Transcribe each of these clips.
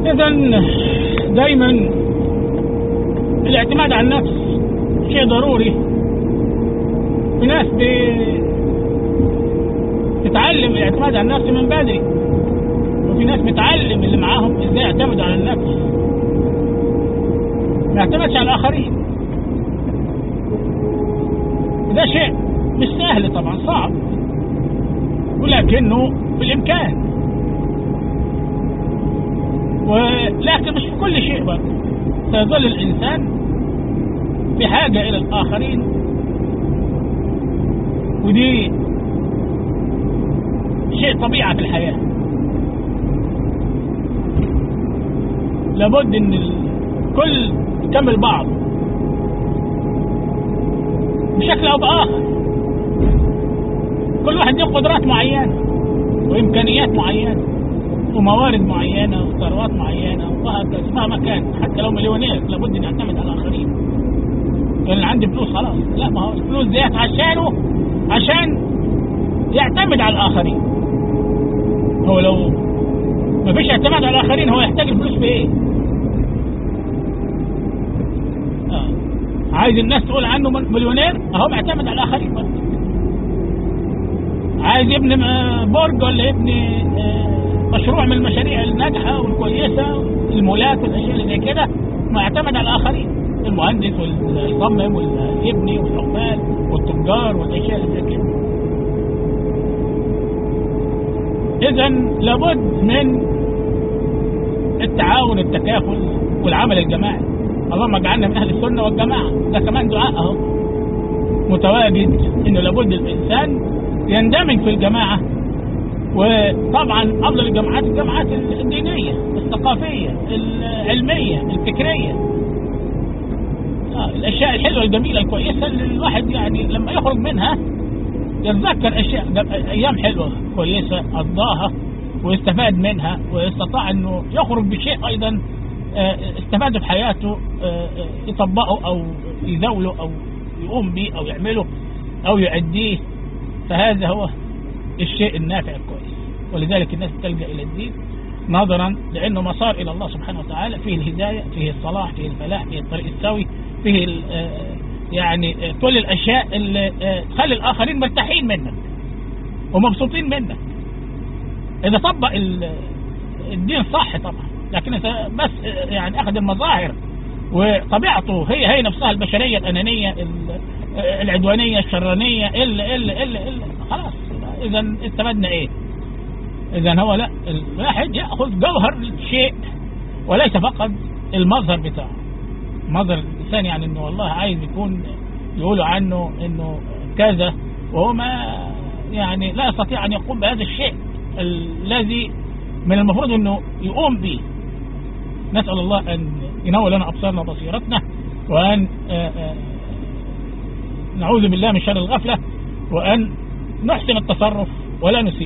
إذن دايما الاعتماد على النفس شيء ضروري. في ناس بتتعلم الاعتماد على النفس من بدري، وفي ناس بتعلم اللي معاهم ازاي يعتمدوا على النفس، ما يعتمدش على الآخرين. ده شيء مش سهل طبعا، صعب، ولكنه بالإمكان. ولكن مش في كل شيء برضه سيظل الإنسان في حاجة إلى الآخرين، ودي شيء طبيعة في الحياة. لابد ان الكل يكمل بعض بشكل او باخر. كل واحد له قدرات معينة وامكانيات معينة وموارد معينة وثروات معينة وهكذا. مهما كان حتى لو مليونير لابد ان يعتمد على الاخرين. يعني اللي عنده فلوس خلاص، لا، ما هو الفلوس ديت عشان يعتمد على الاخرين. هو لو ما فيش اعتماد على الاخرين هو يحتاج الفلوس في ايه؟ عايز الناس تقول عنه مليونير، اهو معتمد على الاخرين برضه. عايز يبني برج ولا يبني مشروع من المشاريع الناجحه والكويسه، المولات والاشياء اللي زي كده، معتمد على الاخرين. المهندس واليصمم واليبني والعمال والتجار والاشياء اللي زي كده. إذن لابد من التعاون، التكافل، والعمل الجماعي. اللهم اجعلنا من أهل السنة والجماعة. ده كمان دعاء اهو متواجد، إنه لابد الإنسان يندمج في الجماعة. وطبعا أفضل الجماعات الدينية، الثقافية، العلمية، الفكرية، الأشياء الحلوة الجميلة الكويسة اللي الواحد يعني لما يخرج منها يتذكر أيام حلوة كويسة قضاها ويستفاد منها، ويستطاع أنه يخرج بشيء أيضا استفاد في حياته يطبقه أو يزاوله أو يقوم به أو يعمله أو يؤديه. فهذا هو الشيء النافع الكويس. ولذلك الناس تلجأ إلى الدين نظرا لأنه مسار إلى الله سبحانه وتعالى، فيه الهداية، فيه الصلاح، فيه الفلاح، فيه الطريق السوي، فيه يعني كل الأشياء اللي تخلي الآخرين مرتاحين منك ومبسوطين منك إذا طبق الدين صح طبعا. لكن إذا بس يعني أخذ المظاهر وطبيعته هي نفسها البشرية الأنانية العدوانية الشرانية إلا خلاص، إذا استفدنا إيه؟ إذا هو لا، الواحد يأخذ جوهر الشيء وليس فقط المظهر بتاعه. مظهر الإنسان يعني إنه والله عايز يكون يقولوا عنه إنه كذا، وهو ما يعني لا يستطيع أن يقوم بهذا الشيء الذي من المفروض إنه يقوم به. نسأل الله أن ينور لنا أبصارنا وبصيرتنا، وأن نعوذ بالله من شر الغفلة، وأن نحسن التصرف ولا نسيء.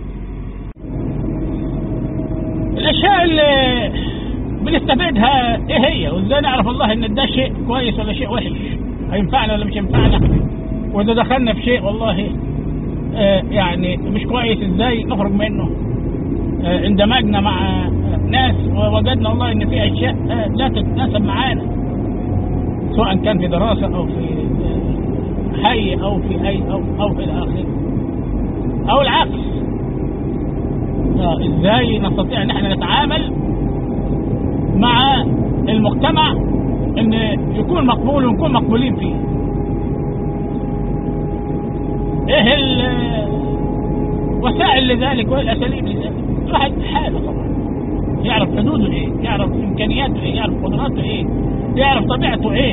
الأشياء اللي بنستفيدها إيه هي؟ وإزاي نعرف الله إن ده شيء كويس ولا شيء وحش، هينفعنا ولا مش هينفعنا؟ وإذا دخلنا في شيء والله يعني مش كويس، إزاي نخرج منه؟ اندمجنا مع ناس ووجدنا والله إن في أشياء لا تتناسب معانا، سواء كان في دراسة أو في حي أو في أي أو إلى آخره، أو العكس. إزاي نستطيع إن احنا نتعامل مع المجتمع إن يكون مقبول ونكون مقبولين فيه؟ إيه الوسائل لذلك والأساليب لذلك؟ الواحد حاله طبعا يعرف حدوده إيه، يعرف إمكانياته إيه، يعرف قدراته إيه، يعرف طبيعته إيه.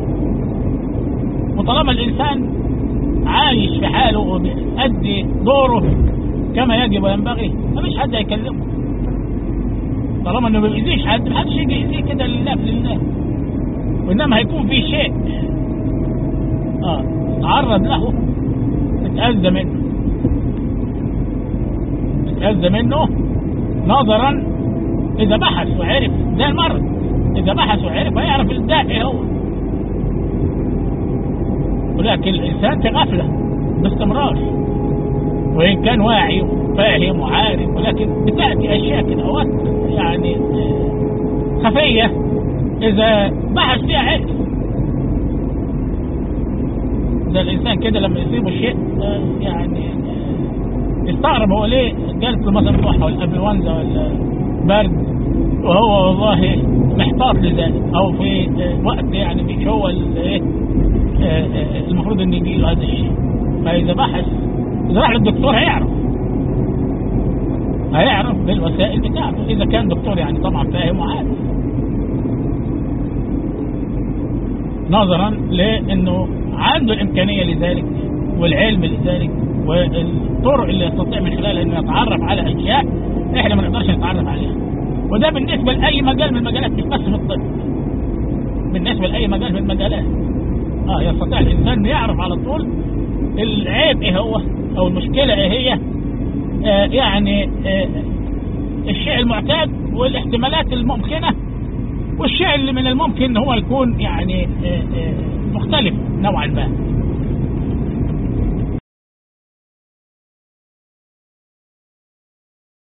وطالما الإنسان عايش في حاله وبيأدي دوره كما يجب وينبغي، مفيش حد هيكلمه. طالما انه ما بيأذيش حد، محدش يجي يأذيه كده لله في لله. وانما هيكون في شيء تعرض له تتأذى منه نظرا اذا بحث وعرف. زي المرض، اذا بحث وعرف هيعرف الداء ايه هو. ولكن الانسان في غفلة باستمرار، وإن كان واعي وفاهم وعارف، ولكن بتأتي أشياء كده يعني خفية إذا بحث فيها عقل. ده الإنسان كده لما يصيبه شيء يعني يستغرب هو ليه جالس له مثلا كحة ولا انفلونزا ولا برد، وهو والله محتاط لذلك، أو في وقت يعني مش هو المفروض إن يجي له هذا الشيء. فإذا بحث، إذا راح للدكتور هيعرف بالوسائل بتاعته، إذا كان دكتور يعني طبعا فاهم وعارف، نظرا لأنه عنده الإمكانية لذلك والعلم لذلك والطرق اللي يستطيع من خلالها أنه يتعرف على أشياء إحنا ما نقدرش نتعرف عليها. وده بالنسبة لأي مجال من المجالات، مش بس في الطب، بالنسبة لأي مجال من المجالات. يستطيع الإنسان يعرف على طول العيب إيه هو، أو المشكلة إيه هي، يعني الشيء المعتاد والاحتمالات الممكنة، والشيء اللي من الممكن هو يكون يعني مختلف نوعا ما.